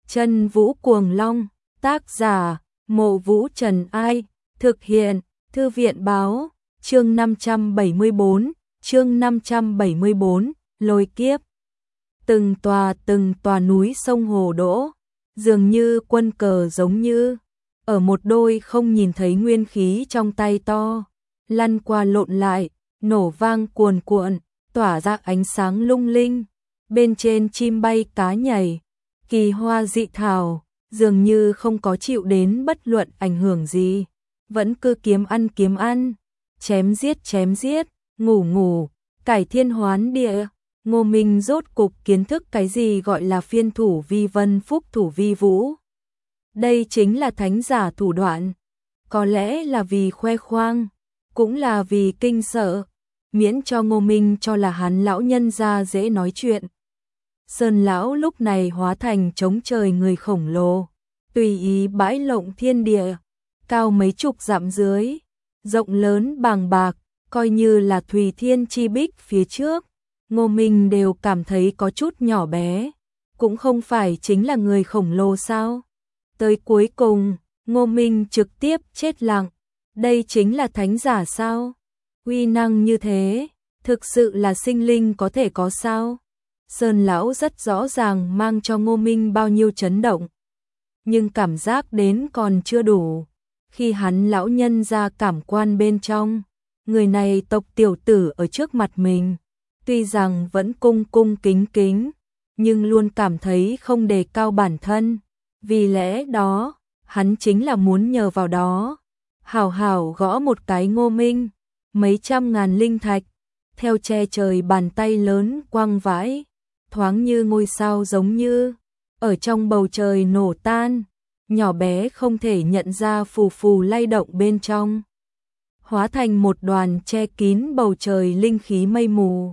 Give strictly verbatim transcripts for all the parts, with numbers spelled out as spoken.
Chân Vũ Cuồng Long, tác giả, Mộ Vũ Trần Ai, thực hiện, Thư viện Báo, chương năm trăm bảy mươi bốn, chương năm trăm bảy mươi bốn, lôi kiếp. Từng tòa từng tòa núi sông hồ đỗ, dường như quân cờ giống như, ở một đôi không nhìn thấy nguyên khí trong tay to, lăn qua lộn lại, nổ vang cuồn cuộn, tỏa ra ánh sáng lung linh, bên trên chim bay cá nhảy, kỳ hoa dị thảo, dường như không có chịu đến bất luận ảnh hưởng gì, vẫn cứ kiếm ăn kiếm ăn, chém giết chém giết, ngủ ngủ, cải thiên hoán địa. Ngô Minh rốt cục kiến thức cái gì gọi là phiên thủ vi vân phúc thủ vi vũ. Đây chính là thánh giả thủ đoạn, có lẽ là vì khoe khoang, cũng là vì kinh sợ, miễn cho Ngô Minh cho là hắn lão nhân gia dễ nói chuyện. Sơn lão lúc này hóa thành trống trời người khổng lồ, tùy ý bãi lộng thiên địa, cao mấy chục dặm dưới, rộng lớn bàng bạc, coi như là Thùy Thiên chi bích phía trước. Ngô Minh đều cảm thấy có chút nhỏ bé, cũng không phải chính là người khổng lồ sao. Tới cuối cùng, Ngô Minh trực tiếp chết lặng, đây chính là thánh giả sao? Uy năng như thế, thực sự là sinh linh có thể có sao? Sơn lão rất rõ ràng mang cho Ngô Minh bao nhiêu chấn động, nhưng cảm giác đến còn chưa đủ. Khi hắn lão nhân ra cảm quan bên trong, người này tộc tiểu tử ở trước mặt mình, tuy rằng vẫn cung cung kính kính, nhưng luôn cảm thấy không đề cao bản thân. Vì lẽ đó, hắn chính là muốn nhờ vào đó, hảo hảo gõ một cái Ngô Minh, mấy trăm ngàn linh thạch, theo che trời bàn tay lớn quăng vãi, thoáng như ngôi sao giống như, ở trong bầu trời nổ tan, nhỏ bé không thể nhận ra phù phù lay động bên trong, hóa thành một đoàn che kín bầu trời linh khí mây mù.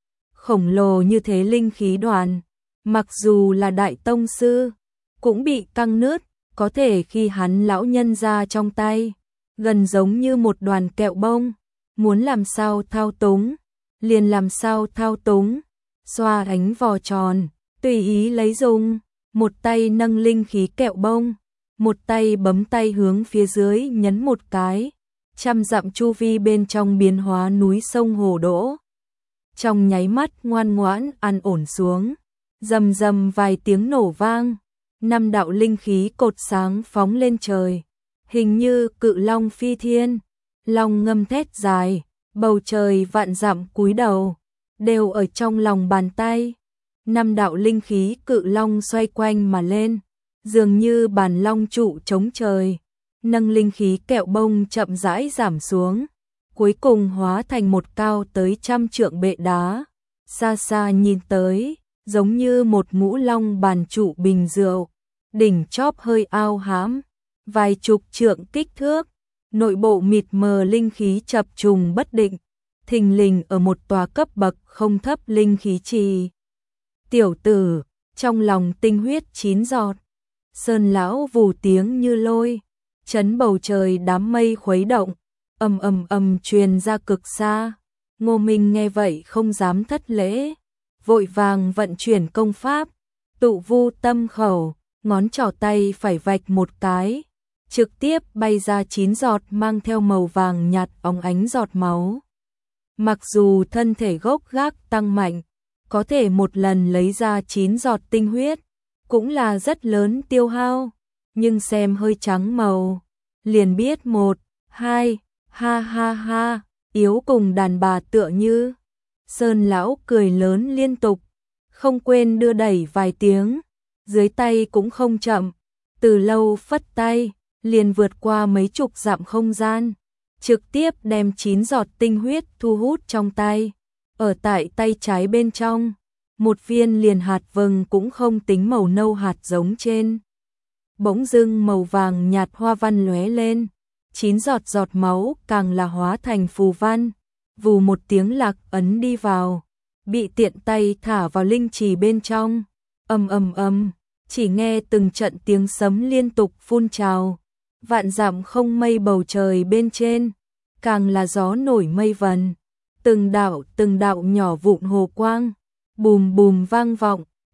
Khổng lồ như thế linh khí đoàn, mặc dù là đại tông sư, cũng bị căng nứt, có thể khi hắn lão nhân ra trong tay, gần giống như một đoàn kẹo bông, muốn làm sao thao túng, liền làm sao thao túng, xoa ánh vò tròn, tùy ý lấy dùng, một tay nâng linh khí kẹo bông, một tay bấm tay hướng phía dưới nhấn một cái, trăm dặm chu vi bên trong biến hóa núi sông hồ đỗ. Trong nháy mắt ngoan ngoãn an ổn xuống, rầm rầm vài tiếng nổ vang, năm đạo linh khí cột sáng phóng lên trời, hình như cự long phi thiên, long ngâm thét dài, bầu trời vạn dặm cúi đầu, đều ở trong lòng bàn tay. Năm đạo linh khí cự long xoay quanh mà lên, dường như bàn long trụ chống trời, nâng linh khí kẹo bông chậm rãi giảm xuống, cuối cùng hóa thành một cao tới trăm trượng bệ đá, xa xa nhìn tới, giống như một ngũ long bàn trụ bình rượu, đỉnh chóp hơi ao hãm, vài chục trượng kích thước, nội bộ mịt mờ linh khí chập trùng bất định, thình lình ở một tòa cấp bậc không thấp linh khí trì. Tiểu tử, trong lòng tinh huyết chín giọt, Sơn lão vù tiếng như lôi, chấn bầu trời đám mây khuấy động, ầm ầm ầm truyền ra cực xa. Ngô Minh nghe vậy không dám thất lễ, vội vàng vận chuyển công pháp, tụ vu tâm khẩu, ngón trỏ tay phải vạch một cái, trực tiếp bay ra chín giọt mang theo màu vàng nhạt óng ánh giọt máu. Mặc dù thân thể gốc gác tăng mạnh, có thể một lần lấy ra chín giọt tinh huyết, cũng là rất lớn tiêu hao, nhưng xem hơi trắng màu, liền biết một, hai, ha ha ha, yếu cùng đàn bà tựa như. Sơn lão cười lớn liên tục, không quên đưa đẩy vài tiếng, dưới tay cũng không chậm, từ lâu phất tay, liền vượt qua mấy chục dặm không gian, trực tiếp đem chín giọt tinh huyết thu hút trong tay, ở tại tay trái bên trong, một viên liền hạt vừng cũng không tính màu nâu hạt giống trên. Bỗng dưng màu vàng nhạt hoa văn lóe lên, chín giọt giọt máu càng là hóa thành phù văn, vù một tiếng lạc ấn đi vào, bị tiện tay thả vào linh trì bên trong, ầm ầm ầm, chỉ nghe từng trận tiếng sấm liên tục phun trào, vạn dặm không mây bầu trời bên trên, càng là gió nổi mây vần, từng đạo từng đạo nhỏ vụn hồ quang, bùm bùm vang vọng,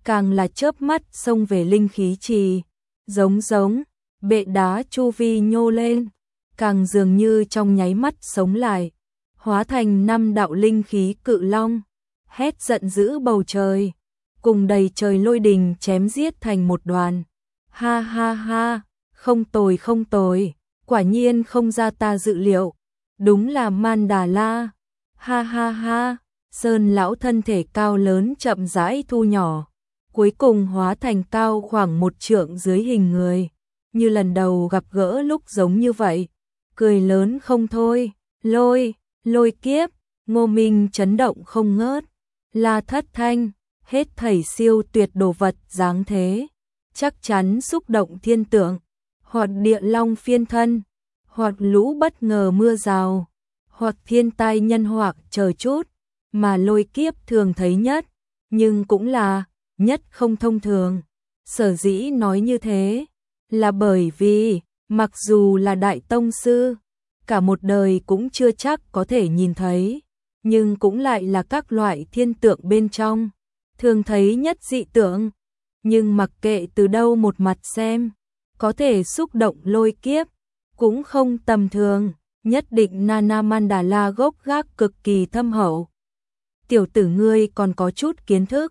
càng là chớp mắt xông về linh khí trì, giống giống, bệ đá chu vi nhô lên, càng dường như trong nháy mắt sống lại, hóa thành năm đạo linh khí cự long, hét giận dữ bầu trời, cùng đầy trời lôi đình chém giết thành một đoàn. Ha ha ha, không tồi không tồi, quả nhiên không ra ta dự liệu, đúng là Man Đà La. Ha ha ha, Sơn lão thân thể cao lớn chậm rãi thu nhỏ, cuối cùng hóa thành cao khoảng một trượng dưới hình người, như lần đầu gặp gỡ lúc giống như vậy, cười lớn không thôi, lôi, lôi kiếp, Ngô Minh chấn động không ngớt, La Thất Thanh, hết thảy siêu tuyệt đồ vật dáng thế, chắc chắn xúc động thiên tượng, hoặc địa long phiên thân, hoặc lũ bất ngờ mưa rào, hoặc thiên tai nhân họa chờ chút, mà lôi kiếp thường thấy nhất, nhưng cũng là nhất không thông thường. Sở dĩ nói như thế, là bởi vì, mặc dù là đại tông sư, cả một đời cũng chưa chắc có thể nhìn thấy, nhưng cũng lại là các loại thiên tượng bên trong, thường thấy nhất dị tượng, nhưng mặc kệ từ đâu một mặt xem, có thể xúc động lôi kiếp, cũng không tầm thường, nhất định Nana Mandala gốc gác cực kỳ thâm hậu. Tiểu tử ngươi còn có chút kiến thức.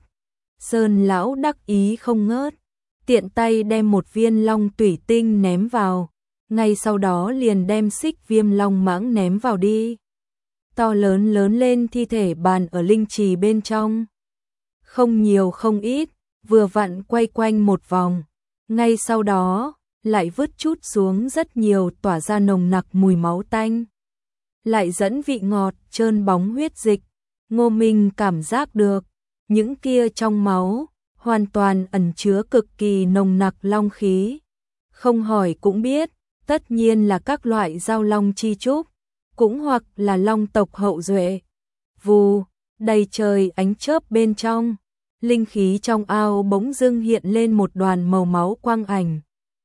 Sơn lão đắc ý không ngớt, tiện tay đem một viên long tủy tinh ném vào, ngay sau đó liền đem xích viêm long mãng ném vào đi. To lớn lớn lên thi thể bàn ở linh trì bên trong. Không nhiều không ít, vừa vặn quay quanh một vòng, ngay sau đó lại vứt chút xuống rất nhiều tỏa ra nồng nặc mùi máu tanh. Lại dẫn vị ngọt trơn bóng huyết dịch, Ngô Minh cảm giác được, những kia trong máu, hoàn toàn ẩn chứa cực kỳ nồng nặc long khí. Không hỏi cũng biết, tất nhiên là các loại giao long chi trúc, cũng hoặc là long tộc hậu duệ. Vù, đầy trời ánh chớp bên trong, linh khí trong ao bỗng dưng hiện lên một đoàn màu máu quang ảnh.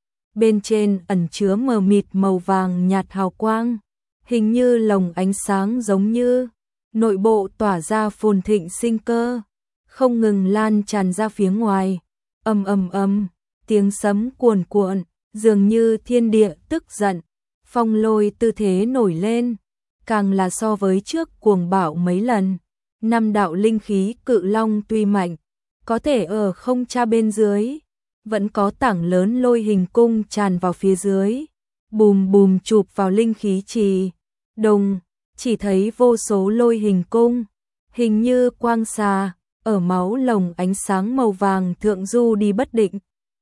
Bên trên ẩn chứa mờ mịt màu vàng nhạt hào quang, hình như lồng ánh sáng giống như, nội bộ tỏa ra phồn thịnh sinh cơ, không ngừng lan tràn ra phía ngoài. Ầm ầm ầm, tiếng sấm cuồn cuộn, dường như thiên địa tức giận, phong lôi tư thế nổi lên, càng là so với trước cuồng bạo mấy lần. Năm đạo linh khí cự long tuy mạnh, có thể ở không tra bên dưới, vẫn có tảng lớn lôi hình cung tràn vào phía dưới, bùm bùm chụp vào linh khí trì. Đồng, chỉ thấy vô số lôi hình cung, hình như quang xà, ở máu lồng ánh sáng màu vàng thượng du đi bất định.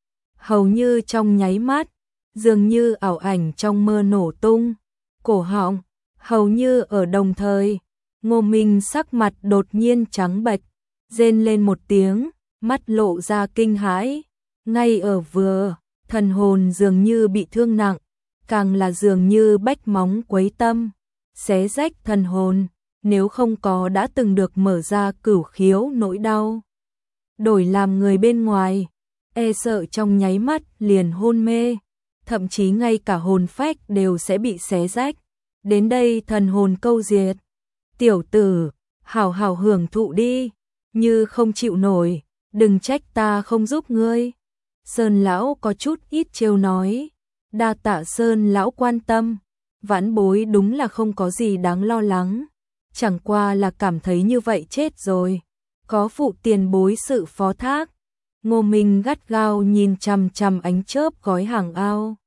Hầu như trong nháy mắt, dường như ảo ảnh trong mơ nổ tung, cổ họng, hầu như ở đồng thời, Ngô Minh sắc mặt đột nhiên trắng bệch, rên lên một tiếng, mắt lộ ra kinh hãi, ngay ở vừa, thần hồn dường như bị thương nặng, càng là dường như bách móng quấy tâm, xé rách thần hồn, nếu không có đã từng được mở ra cửu khiếu nỗi đau. Đổi làm người bên ngoài, e sợ trong nháy mắt liền hôn mê, thậm chí ngay cả hồn phách đều sẽ bị xé rách. Đến đây thần hồn câu diệt. Tiểu tử, hảo hảo hưởng thụ đi, như không chịu nổi, đừng trách ta không giúp ngươi. Sơn lão có chút ít trêu nói, đa tạ Sơn lão quan tâm, vãn bối đúng là không có gì đáng lo lắng, chẳng qua là cảm thấy như vậy chết rồi, có phụ tiền bối sự phó thác. Ngô Minh gắt gao nhìn chằm chằm ánh chớp gói hàng ao,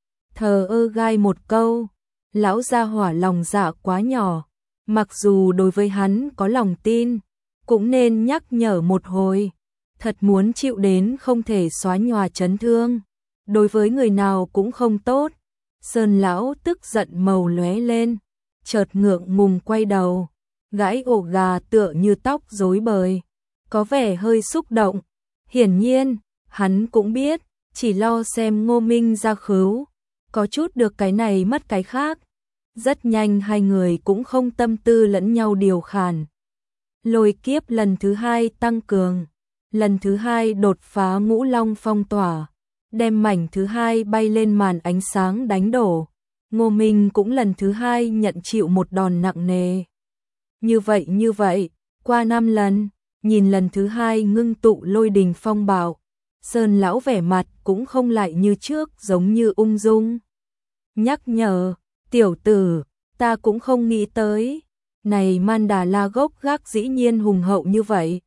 thờ ơ gai một câu, lão gia hỏa lòng dạ quá nhỏ, mặc dù đối với hắn có lòng tin, cũng nên nhắc nhở một hồi, thật muốn chịu đến không thể xóa nhòa chấn thương, đối với người nào cũng không tốt. Sơn lão tức giận màu lóe lên, chợt ngượng ngùng quay đầu, gãi ổ gà tựa như tóc rối bời, có vẻ hơi xúc động. Hiển nhiên, hắn cũng biết, chỉ lo xem Ngô Minh ra khứu, có chút được cái này mất cái khác. Rất nhanh hai người cũng không tâm tư lẫn nhau điều khản. Lôi kiếp lần thứ hai tăng cường, lần thứ hai đột phá ngũ long phong tỏa, đem mảnh thứ hai bay lên màn ánh sáng đánh đổ. Ngô Minh cũng lần thứ hai nhận chịu một đòn nặng nề. Như vậy như vậy, qua năm lần, nhìn lần thứ hai ngưng tụ lôi đình phong bạo, Sơn lão vẻ mặt cũng không lại như trước, giống như ung dung. Nhắc nhở, tiểu tử, ta cũng không nghĩ tới, này Man Đà La gốc gác dĩ nhiên hùng hậu như vậy.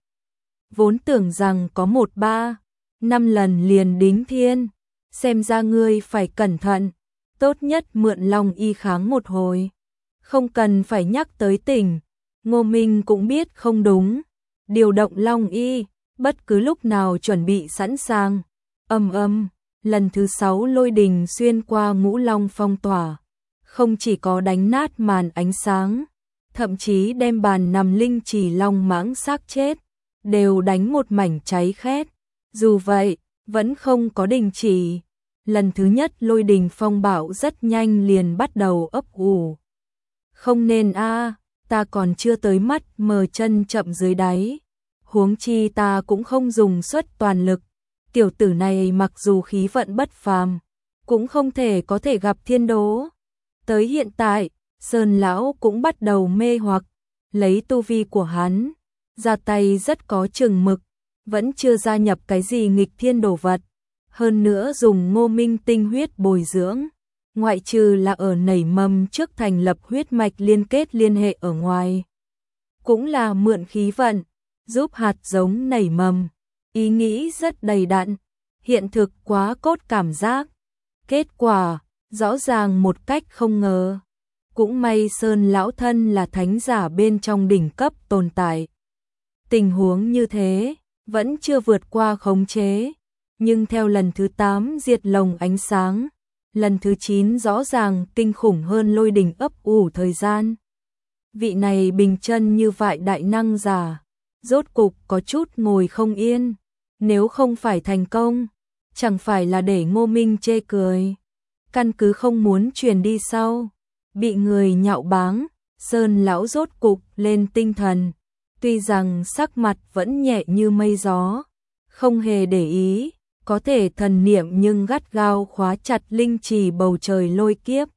Vốn tưởng rằng có một ba, năm lần liền đính thiên, xem ra ngươi phải cẩn thận, tốt nhất mượn Long Y kháng một hồi. Không cần phải nhắc tới tỉnh, Ngô Minh cũng biết không đúng, điều động Long Y, bất cứ lúc nào chuẩn bị sẵn sàng. Ầm ầm, lần thứ sáu lôi đình xuyên qua ngũ long phong tỏa, không chỉ có đánh nát màn ánh sáng, thậm chí đem bàn nằm linh chỉ long mãng xác chết, đều đánh một mảnh cháy khét. Dù vậy, vẫn không có đình chỉ. Lần thứ nhất lôi đình phong bạo rất nhanh liền bắt đầu ấp ủ. Không nên a, ta còn chưa tới mắt mờ chân chậm dưới đáy. Huống chi ta cũng không dùng suất toàn lực. Tiểu tử này mặc dù khí vận bất phàm, cũng không thể có thể gặp thiên đố. Tới hiện tại, Sơn lão cũng bắt đầu mê hoặc, lấy tu vi của hắn, ra tay rất có chừng mực, vẫn chưa gia nhập cái gì nghịch thiên đồ vật. Hơn nữa dùng Ngô Minh tinh huyết bồi dưỡng, ngoại trừ là ở nảy mầm trước thành lập huyết mạch liên kết liên hệ ở ngoài. Cũng là mượn khí vận, giúp hạt giống nảy mầm, ý nghĩ rất đầy đặn, hiện thực quá cốt cảm giác. Kết quả, rõ ràng một cách không ngờ. Cũng may Sơn lão thân là thánh giả bên trong đỉnh cấp tồn tại. Tình huống như thế, vẫn chưa vượt qua khống chế. Nhưng theo lần thứ tám diệt lồng ánh sáng, lần thứ chín rõ ràng kinh khủng hơn lôi đình ấp ủ thời gian. Vị này bình chân như vậy đại năng giả, rốt cục có chút ngồi không yên. Nếu không phải thành công, chẳng phải là để Ngô Minh chê cười. Căn cứ không muốn truyền đi sau, bị người nhạo báng, Sơn lão rốt cục lên tinh thần. Tuy rằng sắc mặt vẫn nhẹ như mây gió, không hề để ý, có thể thần niệm nhưng gắt gao khóa chặt linh trì bầu trời lôi kiếp.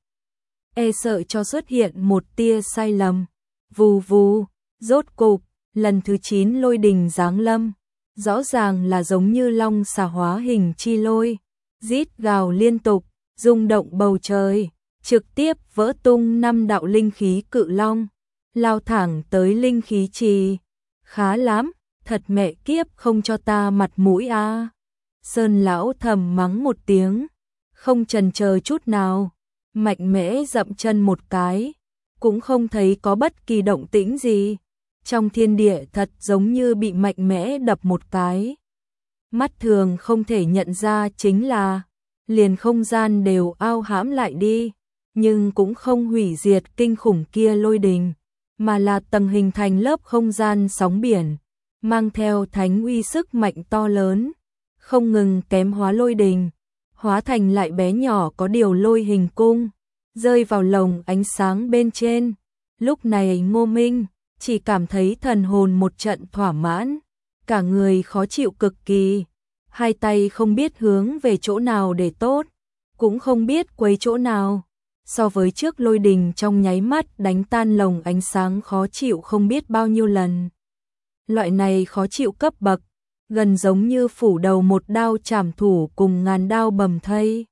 E sợ cho xuất hiện một tia sai lầm. Vù vù, rốt cục, lần thứ chín lôi đình giáng lâm, rõ ràng là giống như long xà hóa hình chi lôi, rít gào liên tục, rung động bầu trời, trực tiếp vỡ tung năm đạo linh khí cự long, lao thẳng tới linh khí trì. Khá lắm, thật mẹ kiếp không cho ta mặt mũi a. À. Sơn lão thầm mắng một tiếng, không chần chờ chút nào, mạnh mẽ dậm chân một cái, cũng không thấy có bất kỳ động tĩnh gì. Trong thiên địa thật giống như bị mạnh mẽ đập một cái. Mắt thường không thể nhận ra chính là liền không gian đều ao hãm lại đi, nhưng cũng không hủy diệt kinh khủng kia lôi đình, mà là tầng hình thành lớp không gian sóng biển, mang theo thánh uy sức mạnh to lớn, không ngừng kém hóa lôi đình, hóa thành lại bé nhỏ có điều lôi hình cung, rơi vào lồng ánh sáng bên trên. Lúc này Ngô Minh chỉ cảm thấy thần hồn một trận thỏa mãn, cả người khó chịu cực kỳ, hai tay không biết hướng về chỗ nào để tốt, cũng không biết quấy chỗ nào. So với trước lôi đình trong nháy mắt đánh tan lồng ánh sáng khó chịu không biết bao nhiêu lần. Loại này khó chịu cấp bậc, gần giống như phủ đầu một đao trảm thủ cùng ngàn đao bầm thây.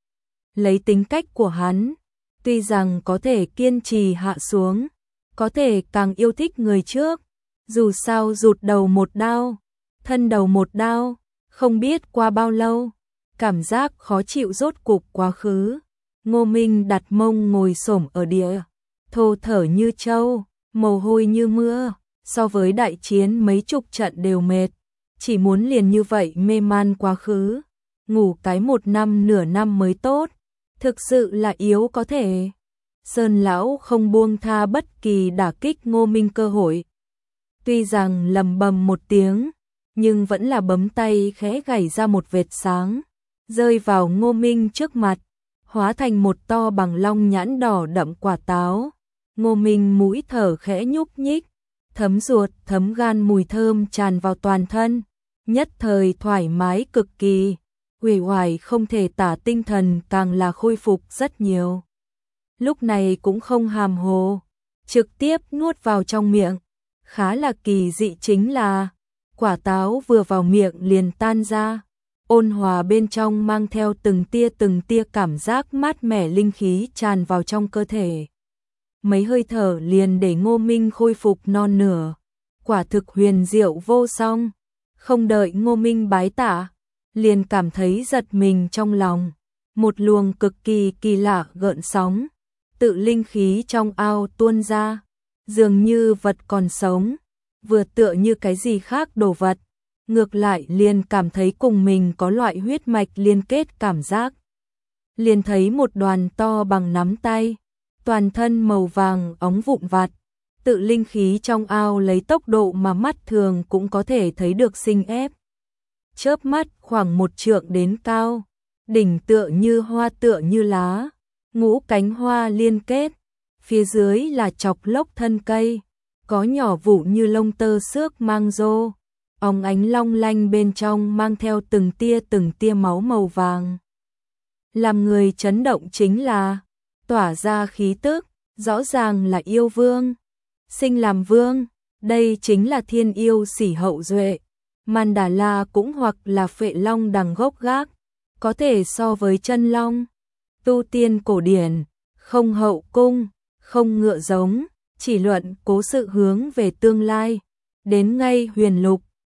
Lấy tính cách của hắn, tuy rằng có thể kiên trì hạ xuống, có thể càng yêu thích người trước, dù sao rụt đầu một đao, thân đầu một đao, không biết qua bao lâu, cảm giác khó chịu rốt cục quá khứ. Ngô Minh đặt mông ngồi xổm ở địa, thô thở như trâu, mồ hôi như mưa, so với đại chiến mấy chục trận đều mệt, chỉ muốn liền như vậy mê man quá khứ, ngủ cái một năm nửa năm mới tốt, thực sự là yếu có thể. Sơn lão không buông tha bất kỳ đả kích Ngô Minh cơ hội. Tuy rằng lầm bầm một tiếng, nhưng vẫn là bấm tay khẽ gảy ra một vệt sáng, rơi vào Ngô Minh trước mặt, hóa thành một to bằng long nhãn đỏ đậm quả táo. Ngô Minh mũi thở khẽ nhúc nhích, thấm ruột thấm gan mùi thơm tràn vào toàn thân, nhất thời thoải mái cực kỳ, uể oải không thể tả, tinh thần càng là khôi phục rất nhiều. Lúc này cũng không hàm hồ, trực tiếp nuốt vào trong miệng. Khá là kỳ dị chính là, quả táo vừa vào miệng liền tan ra, ôn hòa bên trong mang theo từng tia từng tia cảm giác mát mẻ linh khí tràn vào trong cơ thể. Mấy hơi thở liền để Ngô Minh khôi phục non nửa, quả thực huyền diệu vô song. Không đợi Ngô Minh bái tạ, liền cảm thấy giật mình trong lòng, một luồng cực kỳ kỳ lạ gợn sóng, tự linh khí trong ao tuôn ra, dường như vật còn sống, vừa tựa như cái gì khác đồ vật, ngược lại liền cảm thấy cùng mình có loại huyết mạch liên kết cảm giác. Liền thấy một đoàn to bằng nắm tay, toàn thân màu vàng óng vụn vặt, tự linh khí trong ao lấy tốc độ mà mắt thường cũng có thể thấy được sinh ép. Chớp mắt khoảng một trượng đến cao, đỉnh tựa như hoa tựa như lá, ngũ cánh hoa liên kết, phía dưới là chọc lốc thân cây, có nhỏ vụ như lông tơ xước mang rô, óng ánh long lanh bên trong mang theo từng tia từng tia máu màu vàng. Làm người chấn động chính là, tỏa ra khí tức, rõ ràng là yêu vương. Sinh làm vương, đây chính là thiên yêu Xỉ hậu duệ. Man Đà La cũng hoặc là Phệ Long đằng gốc gác, có thể so với chân long. Tu tiên cổ điển, không hậu cung, không ngựa giống, chỉ luận cố sự hướng về tương lai. Đến ngay huyền lục,